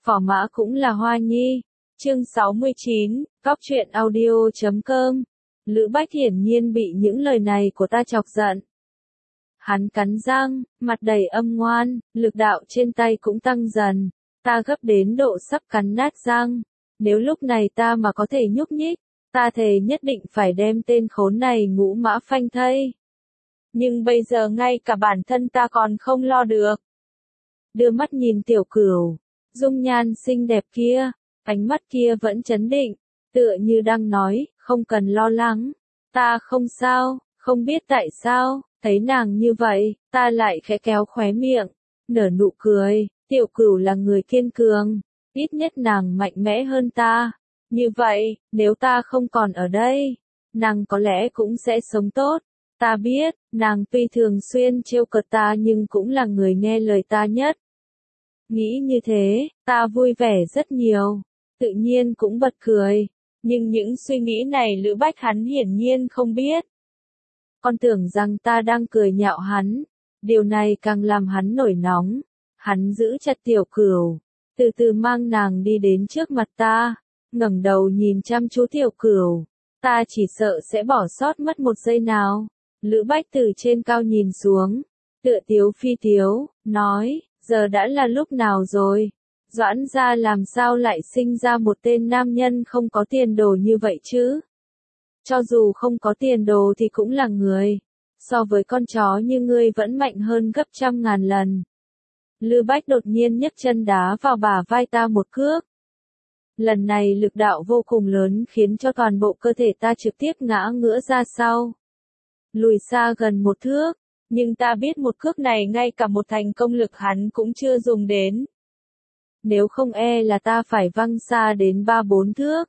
Phò mã cũng là hoa nhi. Chương 69, Cóc truyện audio.com. Lữ Bách hiển nhiên bị những lời này của ta chọc giận. Hắn cắn răng, mặt đầy âm ngoan, lực đạo trên tay cũng tăng dần. Ta gấp đến độ sắp cắn nát răng. Nếu lúc này ta mà có thể nhúc nhích, ta thề nhất định phải đem tên khốn này ngũ mã phanh thây. Nhưng bây giờ ngay cả bản thân ta còn không lo được. Đưa mắt nhìn Tiểu Cửu, dung nhan xinh đẹp kia, ánh mắt kia vẫn trấn định, tựa như đang nói, không cần lo lắng, ta không sao, không biết tại sao, thấy nàng như vậy, ta lại khẽ kéo khóe miệng, nở nụ cười. Tiểu Cửu là người kiên cường, ít nhất nàng mạnh mẽ hơn ta. Như vậy, nếu ta không còn ở đây, nàng có lẽ cũng sẽ sống tốt. Ta biết, nàng tuy thường xuyên trêu cợt ta nhưng cũng là người nghe lời ta nhất. Nghĩ như thế, ta vui vẻ rất nhiều, tự nhiên cũng bật cười. Nhưng những suy nghĩ này Lữ Bách hắn hiển nhiên không biết. Con tưởng rằng ta đang cười nhạo hắn, điều này càng làm hắn nổi nóng. Hắn giữ chặt Tiểu Cửu, từ từ mang nàng đi đến trước mặt ta, ngẩng đầu nhìn chăm chú Tiểu Cửu, ta chỉ sợ sẽ bỏ sót mất một giây nào. Lữ Bách từ trên cao nhìn xuống, tựa tiếu phi tiếu, nói, giờ đã là lúc nào rồi? Doãn gia làm sao lại sinh ra một tên nam nhân không có tiền đồ như vậy chứ? Cho dù không có tiền đồ thì cũng là người, so với con chó như ngươi vẫn mạnh hơn gấp trăm ngàn lần. Lữ Bách đột nhiên nhấc chân đá vào bả vai ta một cước. Lần này lực đạo vô cùng lớn khiến cho toàn bộ cơ thể ta trực tiếp ngã ngửa ra sau. Lùi xa gần một thước, nhưng ta biết một cước này ngay cả một thành công lực hắn cũng chưa dùng đến. Nếu không là ta phải văng xa đến 3-4 thước.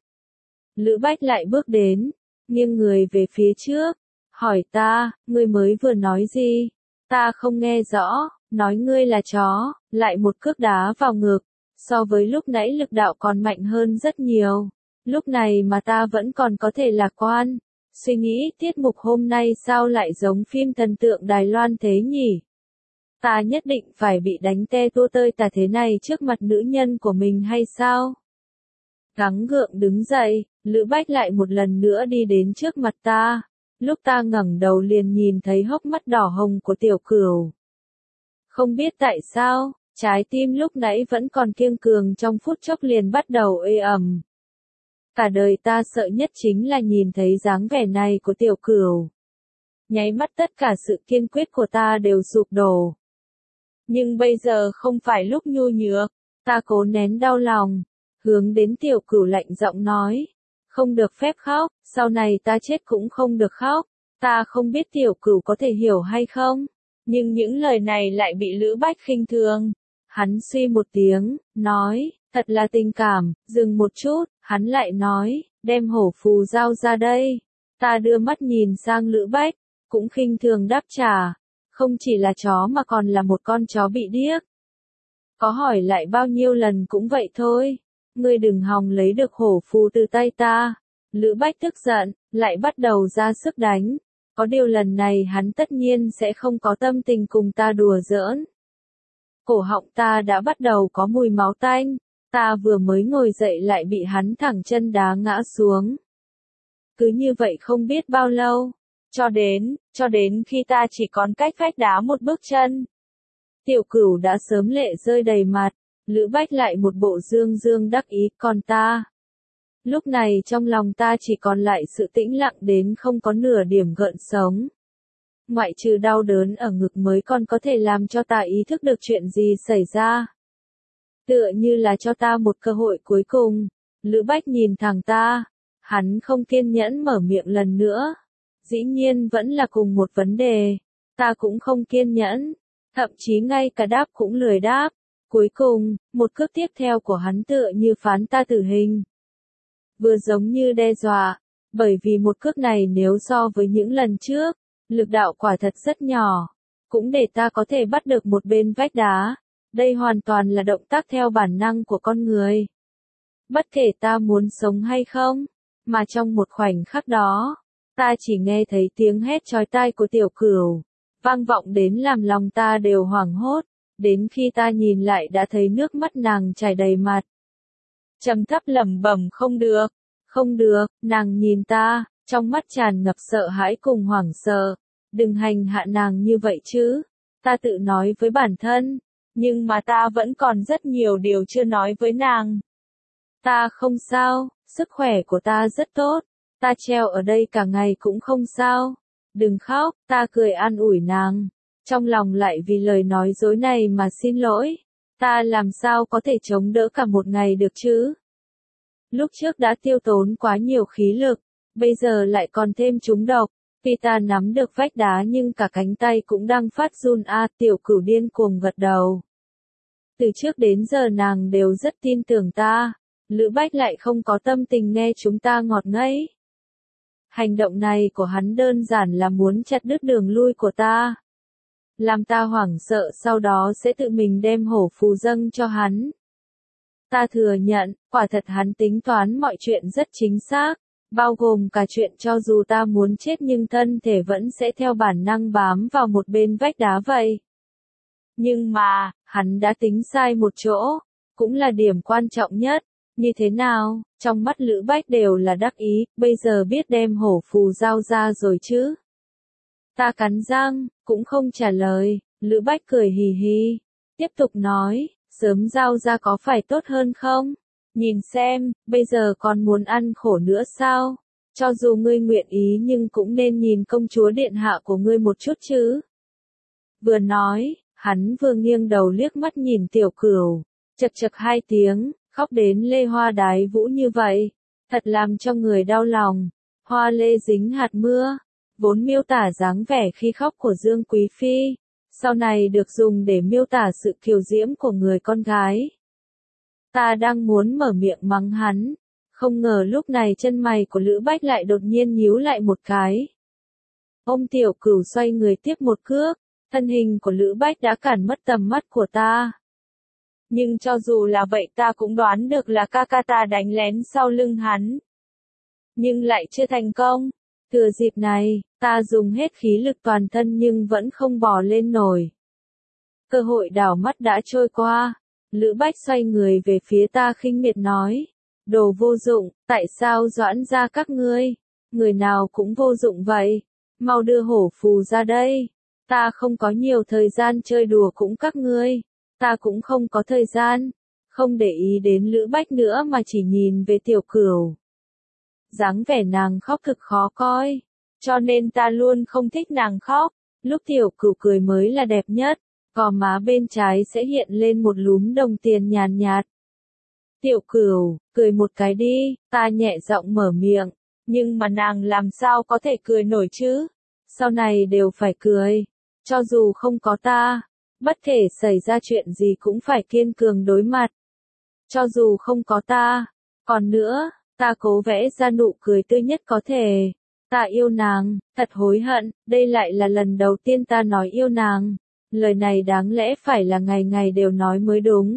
Lữ Bách lại bước đến, nghiêng người về phía trước, hỏi ta, ngươi mới vừa nói gì? Ta không nghe rõ. Nói ngươi là chó, lại một cước đá vào ngực, so với lúc nãy lực đạo còn mạnh hơn rất nhiều. Lúc này mà ta vẫn còn có thể lạc quan, suy nghĩ tiết mục hôm nay sao lại giống phim thần tượng Đài Loan thế nhỉ? Ta nhất định phải bị đánh te tua tơi tả thế này trước mặt nữ nhân của mình hay sao? Gắng gượng đứng dậy, Lữ Bách lại một lần nữa đi đến trước mặt ta. Lúc ta ngẩng đầu liền nhìn thấy hốc mắt đỏ hồng của Tiểu Cửu. Không biết tại sao, trái tim lúc nãy vẫn còn kiêng cường trong phút chốc liền bắt đầu ê ẩm. Cả đời ta sợ nhất chính là nhìn thấy dáng vẻ này của Tiểu Cửu. Nháy mắt tất cả sự kiên quyết của ta đều sụp đổ. Nhưng bây giờ không phải lúc nhu nhược, ta cố nén đau lòng, hướng đến Tiểu Cửu lạnh giọng nói, không được phép khóc, sau này ta chết cũng không được khóc. Ta không biết Tiểu Cửu có thể hiểu hay không. Nhưng những lời này lại bị Lữ Bách khinh thường. Hắn suy một tiếng, nói, thật là tình cảm, dừng một chút, hắn lại nói, đem hổ phù dao ra đây. Ta đưa mắt nhìn sang Lữ Bách, cũng khinh thường đáp trả, không chỉ là chó mà còn là một con chó bị điếc. Có hỏi lại bao nhiêu lần cũng vậy thôi, ngươi đừng hòng lấy được hổ phù từ tay ta. Lữ Bách tức giận, lại bắt đầu ra sức đánh. Có điều lần này hắn tất nhiên sẽ không có tâm tình cùng ta đùa giỡn. Cổ họng ta đã bắt đầu có mùi máu tanh, ta vừa mới ngồi dậy lại bị hắn thẳng chân đá ngã xuống. Cứ như vậy không biết bao lâu, cho đến khi ta chỉ còn cách vách đá một bước chân. Tiểu Cửu đã sớm lệ rơi đầy mặt, Lữ Bách lại một bộ dương dương đắc ý, còn ta. Lúc này trong lòng ta chỉ còn lại sự tĩnh lặng đến không có nửa điểm gợn sống. Ngoại trừ đau đớn ở ngực mới còn có thể làm cho ta ý thức được chuyện gì xảy ra. Tựa như là cho ta một cơ hội cuối cùng. Lữ Bách nhìn thẳng ta. Hắn không kiên nhẫn mở miệng lần nữa. Dĩ nhiên vẫn là cùng một vấn đề. Ta cũng không kiên nhẫn. Thậm chí ngay cả đáp cũng lười đáp. Cuối cùng, một cước tiếp theo của hắn tựa như phán ta tử hình. Vừa giống như đe dọa, bởi vì một cước này nếu so với những lần trước, lực đạo quả thật rất nhỏ, cũng để ta có thể bắt được một bên vách đá. Đây hoàn toàn là động tác theo bản năng của con người. Bất kể ta muốn sống hay không, mà trong một khoảnh khắc đó, ta chỉ nghe thấy tiếng hét chói tai của Tiểu Cửu, vang vọng đến làm lòng ta đều hoảng hốt. đến khi ta nhìn lại đã thấy nước mắt nàng chảy đầy mặt. Trầm thấp lẩm bẩm không được, nàng nhìn ta, trong mắt tràn ngập sợ hãi cùng hoảng sợ. Đừng hành hạ nàng như vậy chứ, ta tự nói với bản thân, nhưng mà ta vẫn còn rất nhiều điều chưa nói với nàng. Ta không sao, sức khỏe của ta rất tốt, ta treo ở đây cả ngày cũng không sao. Đừng khóc, ta cười an ủi nàng, trong lòng lại vì lời nói dối này mà xin lỗi. Ta làm sao có thể chống đỡ cả một ngày được chứ? Lúc trước đã tiêu tốn quá nhiều khí lực, bây giờ lại còn thêm trúng độc. Khi ta nắm được vách đá nhưng cả cánh tay cũng đang phát run Tiểu Cửu điên cuồng gật đầu. Từ trước đến giờ nàng đều rất tin tưởng ta, Lữ Bách lại không có tâm tình nghe chúng ta ngọt ngấy. Hành động này của hắn đơn giản là muốn chặt đứt đường lui của ta. Làm ta hoảng sợ sau đó sẽ tự mình đem hổ phù dâng cho hắn. Ta thừa nhận, quả thật hắn tính toán mọi chuyện rất chính xác, bao gồm cả chuyện cho dù ta muốn chết nhưng thân thể vẫn sẽ theo bản năng bám vào một bên vách đá vậy. Nhưng mà, hắn đã tính sai một chỗ, cũng là điểm quan trọng nhất. Như thế nào, trong mắt Lữ Bách đều là đắc ý, bây giờ biết đem hổ phù giao ra rồi chứ. Ta cắn răng, cũng không trả lời, Lữ Bách cười hì hì, tiếp tục nói, sớm giao ra có phải tốt hơn không? Nhìn xem, bây giờ còn muốn ăn khổ nữa sao? Cho dù ngươi nguyện ý nhưng cũng nên nhìn công chúa điện hạ của ngươi một chút chứ. Vừa nói, hắn vừa nghiêng đầu liếc mắt nhìn Tiểu Cửu, chật chật hai tiếng, khóc đến lê hoa đái vũ như vậy, thật làm cho người đau lòng. Hoa lê dính hạt mưa, vốn miêu tả dáng vẻ khi khóc của Dương Quý Phi, sau này được dùng để miêu tả sự kiều diễm của người con gái. Ta đang muốn mở miệng mắng hắn, không ngờ lúc này chân mày của Lữ Bách lại đột nhiên nhíu lại một cái. Ông Tiểu Cửu xoay người tiếp một cước, thân hình của Lữ Bách đã cản mất tầm mắt của ta. Nhưng cho dù là vậy ta cũng đoán được là ca ca ta đánh lén sau lưng hắn. Nhưng lại chưa thành công. Thừa dịp này, ta dùng hết khí lực toàn thân nhưng vẫn không bò lên nổi. Cơ hội đảo mắt đã trôi qua. Lữ Bách xoay người về phía ta khinh miệt nói. Đồ vô dụng, tại sao doãn ra các ngươi? Người nào cũng vô dụng vậy. Mau đưa hổ phù ra đây. Ta không có nhiều thời gian chơi đùa cũng các ngươi. Ta cũng không có thời gian. Không để ý đến Lữ Bách nữa mà chỉ nhìn về Tiểu Cửu. Dáng vẻ nàng khóc thực khó coi. Cho nên ta luôn không thích nàng khóc. Lúc Tiểu Cửu cười mới là đẹp nhất. Gò má bên trái sẽ hiện lên một lúm đồng tiền nhàn nhạt. Tiểu Cửu, cười một cái đi, ta nhẹ giọng mở miệng. Nhưng mà nàng làm sao có thể cười nổi chứ? Sau này đều phải cười. Cho dù không có ta, bất kể xảy ra chuyện gì cũng phải kiên cường đối mặt. Cho dù không có ta, còn nữa, ta cố vẽ ra nụ cười tươi nhất có thể. Ta yêu nàng, thật hối hận, đây lại là lần đầu tiên ta nói yêu nàng. Lời này đáng lẽ phải là ngày ngày đều nói mới đúng.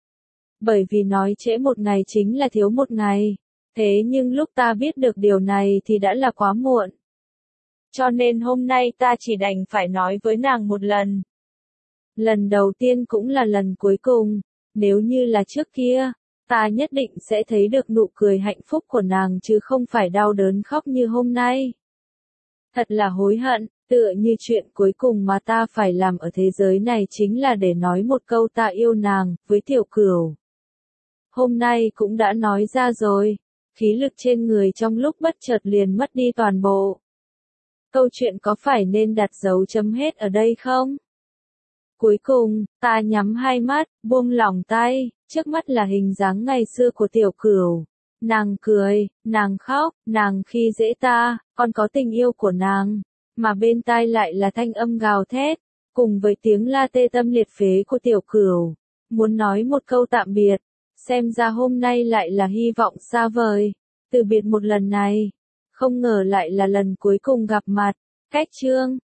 Bởi vì nói trễ một ngày chính là thiếu một ngày. Thế nhưng lúc ta biết được điều này thì đã là quá muộn. Cho nên hôm nay ta chỉ đành phải nói với nàng một lần. Lần đầu tiên cũng là lần cuối cùng. Nếu như là trước kia, ta nhất định sẽ thấy được nụ cười hạnh phúc của nàng chứ không phải đau đớn khóc như hôm nay. Thật là hối hận, tựa như chuyện cuối cùng mà ta phải làm ở thế giới này chính là để nói một câu ta yêu nàng, với Tiểu Cửu. Hôm nay cũng đã nói ra rồi, khí lực trên người trong lúc bất chợt liền mất đi toàn bộ. Câu chuyện có phải nên đặt dấu chấm hết ở đây không? Cuối cùng, ta nhắm hai mắt, buông lỏng tay, trước mắt là hình dáng ngày xưa của Tiểu Cửu. Nàng cười, nàng khóc, nàng khi dễ ta, còn có tình yêu của nàng, mà bên tai lại là thanh âm gào thét, cùng với tiếng la tê tâm liệt phế của Tiểu Cửu. Muốn nói một câu tạm biệt, xem ra hôm nay lại là hy vọng xa vời. Từ biệt một lần này, không ngờ lại là lần cuối cùng gặp mặt. Cách chương